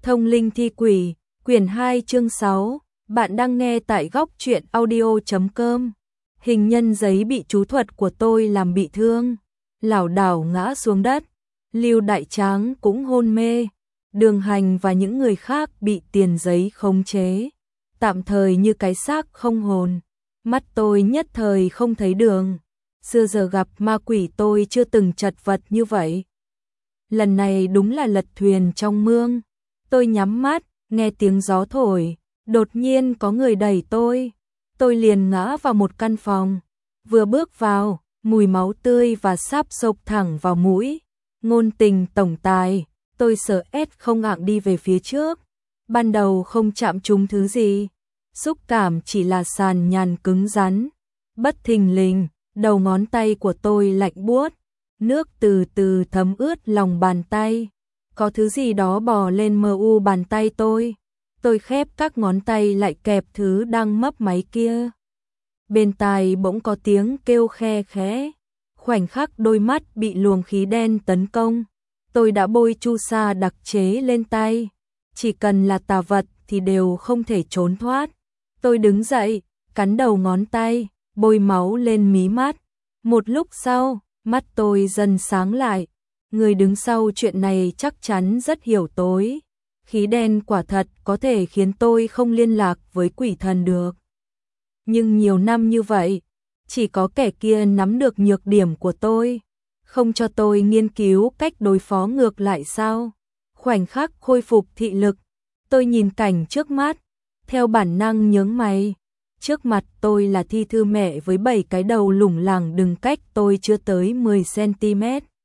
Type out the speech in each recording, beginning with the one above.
Thông linh thi quỷ, quyển 2 chương 6, bạn đang nghe tại góc truyện audio.com. Hình nhân giấy bị chú thuật của tôi làm bị thương, lảo đảo ngã xuống đất. Lưu Đại Tráng cũng hôn mê. Đường Hành và những người khác bị tiền giấy khống chế, tạm thời như cái xác không hồn. Mắt tôi nhất thời không thấy đường. Xưa giờ gặp ma quỷ tôi chưa từng chật vật như vậy. Lần này đúng là lật thuyền trong mương. Tôi nhắm mắt, nghe tiếng gió thổi, đột nhiên có người đẩy tôi. Tôi liền ngã vào một căn phòng. Vừa bước vào, mùi máu tươi và sáp xộc thẳng vào mũi. Ngôn tình tổng tài, tôi sợ không ạng đi về phía trước. Ban đầu không chạm trúng thứ gì, xúc cảm chỉ là sàn nhàn cứng rắn. Bất thình lình, đầu ngón tay của tôi lạnh buốt, nước từ từ thấm ướt lòng bàn tay. Có thứ gì đó bò lên mờ u bàn tay tôi. Tôi khép các ngón tay lại kẹp thứ đang mấp máy kia. Bên tai bỗng có tiếng kêu khe khẽ. Khoảnh khắc đôi mắt bị luồng khí đen tấn công. Tôi đã bôi chu sa đặc chế lên tay. Chỉ cần là tà vật thì đều không thể trốn thoát. Tôi đứng dậy, cắn đầu ngón tay, bôi máu lên mí mắt. Một lúc sau, mắt tôi dần sáng lại. Người đứng sau chuyện này chắc chắn rất hiểu tôi. Khí đen quả thật có thể khiến tôi không liên lạc với quỷ thần được. Nhưng nhiều năm như vậy, chỉ có kẻ kia nắm được nhược điểm của tôi, không cho tôi nghiên cứu cách đối phó ngược lại sao? Khoảnh khắc khôi phục thị lực, tôi nhìn cảnh trước mắt, theo bản năng nhướng mày. Trước mặt tôi là thi thư mẹ với 7 cái đầu lủng lẳng đứng cách tôi chưa tới 10 cm.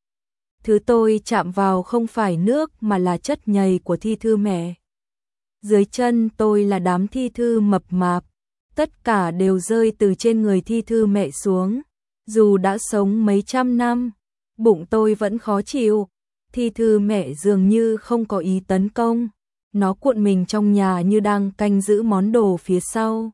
Thứ tôi chạm vào không phải nước mà là chất nhầy của thi thư mẹ. Dưới chân tôi là đám thi thư mập mạp, tất cả đều rơi từ trên người thi thư mẹ xuống. Dù đã sống mấy trăm năm, bụng tôi vẫn khó chịu. Thi thư mẹ dường như không có ý tấn công, nó cuộn mình trong nhà như đang canh giữ món đồ phía sau.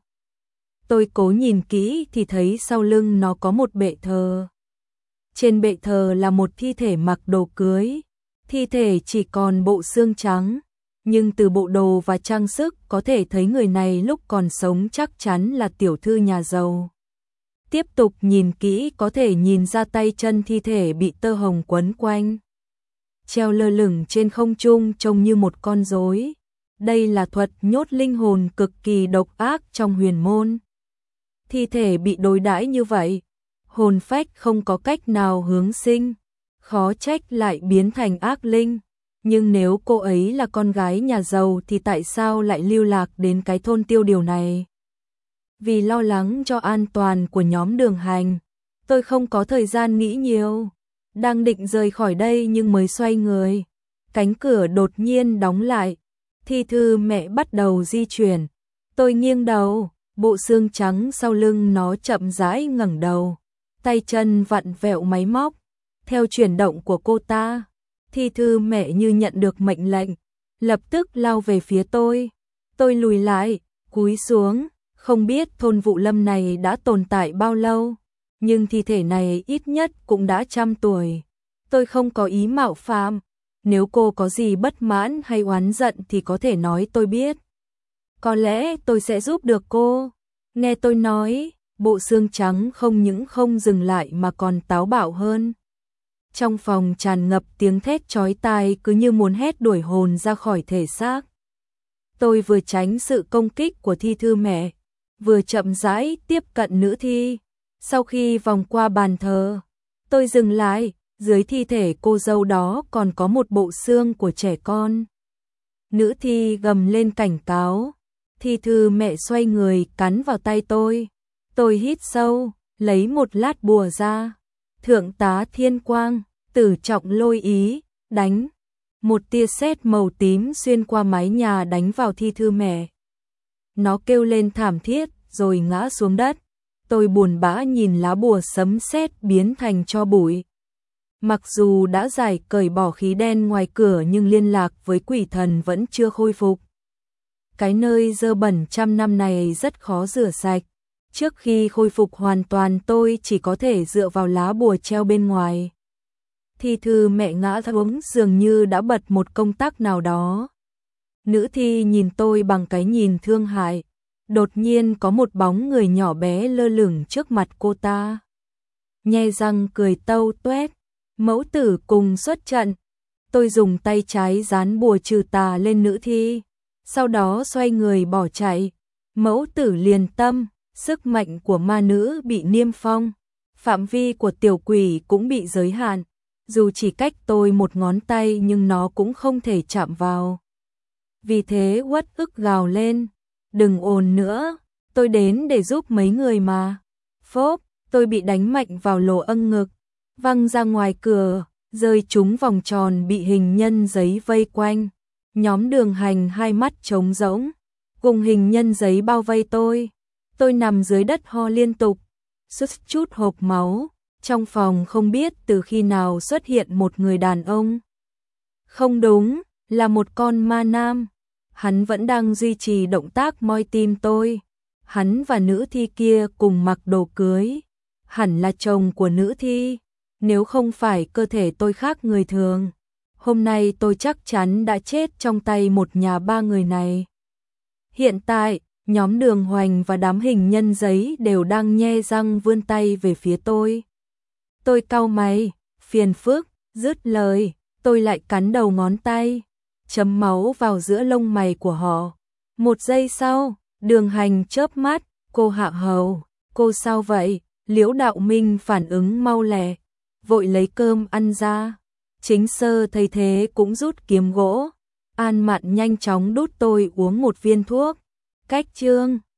Tôi cố nhìn kỹ thì thấy sau lưng nó có một bệ thờ. Trên bệ thờ là một thi thể mặc đồ cưới. Thi thể chỉ còn bộ xương trắng, nhưng từ bộ đồ và trang sức có thể thấy người này lúc còn sống chắc chắn là tiểu thư nhà giàu. Tiếp tục nhìn kỹ có thể nhìn ra tay chân thi thể bị tơ hồng quấn quanh, treo lơ lửng trên không trung trông như một con rối. Đây là thuật nhốt linh hồn cực kỳ độc ác trong huyền môn. Thi thể bị đối đãi như vậy, hồn phách không có cách nào hướng sinh, khó trách lại biến thành ác linh. Nhưng nếu cô ấy là con gái nhà giàu thì tại sao lại lưu lạc đến cái thôn tiêu điều này? Vì lo lắng cho an toàn của nhóm Đường Hành, tôi không có thời gian nghĩ nhiều. Đang định rời khỏi đây nhưng mới xoay người, cánh cửa đột nhiên đóng lại. Thi thư mẹ bắt đầu di chuyển. Tôi nghiêng đầu, bộ xương trắng sau lưng nó chậm rãi ngẩng đầu, tay chân vặn vẹo máy móc. Theo chuyển động của cô ta, thi thư mẹ như nhận được mệnh lệnh, lập tức lao về phía tôi. Tôi lùi lại, cúi xuống, không biết thôn Vụ Lâm này đã tồn tại bao lâu, nhưng thi thể này ít nhất cũng đã 100 tuổi. Tôi không có ý mạo phạm, nếu cô có gì bất mãn hay oán giận thì có thể nói tôi biết. Có lẽ tôi sẽ giúp được cô. Nghe tôi nói, bộ xương trắng không những không dừng lại mà còn táo bạo hơn. Trong phòng tràn ngập tiếng thét chói tai cứ như muốn hét đuổi hồn ra khỏi thể xác. Tôi vừa tránh sự công kích của thi thư mẹ, vừa chậm rãi tiếp cận nữ thi. Sau khi vòng qua bàn thờ, tôi dừng lại, dưới thi thể cô dâu đó còn có một bộ xương của trẻ con. Nữ thi gầm lên cảnh cáo. Thi thư mẹ xoay người cắn vào tay tôi. Tôi hít sâu, lấy một lát bùa ra. Thượng tá Thiên Quang, Tử Trọng Lôi Ý, đánh. Một tia sét màu tím xuyên qua mái nhà đánh vào thi thư mẹ. Nó kêu lên thảm thiết rồi ngã xuống đất. Tôi buồn bã nhìn lá bùa sấm sét biến thành tro bụi. Mặc dù đã giải cởi bỏ khí đen ngoài cửa nhưng liên lạc với quỷ thần vẫn chưa khôi phục. Cái nơi dơ bẩn 100 năm này rất khó rửa sạch. Trước khi khôi phục hoàn toàn tôi chỉ có thể dựa vào lá bùa treo bên ngoài. Thi thư mẹ ngã xuống dường như đã bật một công tắc nào đó. Nữ thi nhìn tôi bằng cái nhìn thương hại. Đột nhiên có một bóng người nhỏ bé lơ lửng trước mặt cô ta. Nhe răng cười tâu tuét. Mẫu tử cùng xuất trận. Tôi dùng tay trái dán bùa trừ tà lên nữ thi. Sau đó xoay người bỏ chạy. Mẫu tử liền tâm. Sức mạnh của ma nữ bị niêm phong. Phạm vi của tiểu quỷ cũng bị giới hạn. Dù chỉ cách tôi một ngón tay nhưng nó cũng không thể chạm vào. Vì thế uất ức gào lên. Đừng ồn nữa, tôi đến để giúp mấy người mà. Phốp, tôi bị đánh mạnh vào lỗ âng ngực. Văng ra ngoài cửa, rơi trúng vòng tròn bị hình nhân giấy vây quanh. Nhóm Đường Hành hai mắt trống rỗng. Cùng hình nhân giấy bao vây tôi. Tôi nằm dưới đất ho liên tục. Xuất chút hộp máu. Trong phòng không biết từ khi nào xuất hiện một người đàn ông. Không đúng, là một con ma nam. Hắn vẫn đang duy trì động tác moi tim tôi. Hắn và nữ thi kia cùng mặc đồ cưới. Hẳn là chồng của nữ thi. Nếu không phải cơ thể tôi khác người thường, hôm nay tôi chắc chắn đã chết trong tay một nhà ba người này. Hiện tại, nhóm Đường Hoành và đám hình nhân giấy đều đang nhe răng vươn tay về phía tôi. Tôi cau mày, phiền phức, dứt lời, tôi lại cắn đầu ngón tay, chấm máu vào giữa lông mày của họ. Một giây sau, Đường Hành chớp mắt, cô Hạ Hầu, cô sao vậy? Liễu Đạo Minh phản ứng mau lẹ, vội lấy cơm ăn ra. Chính Sơ thấy thế cũng rút kiếm gỗ. An Mạn nhanh chóng đút tôi uống một viên thuốc. Cách chương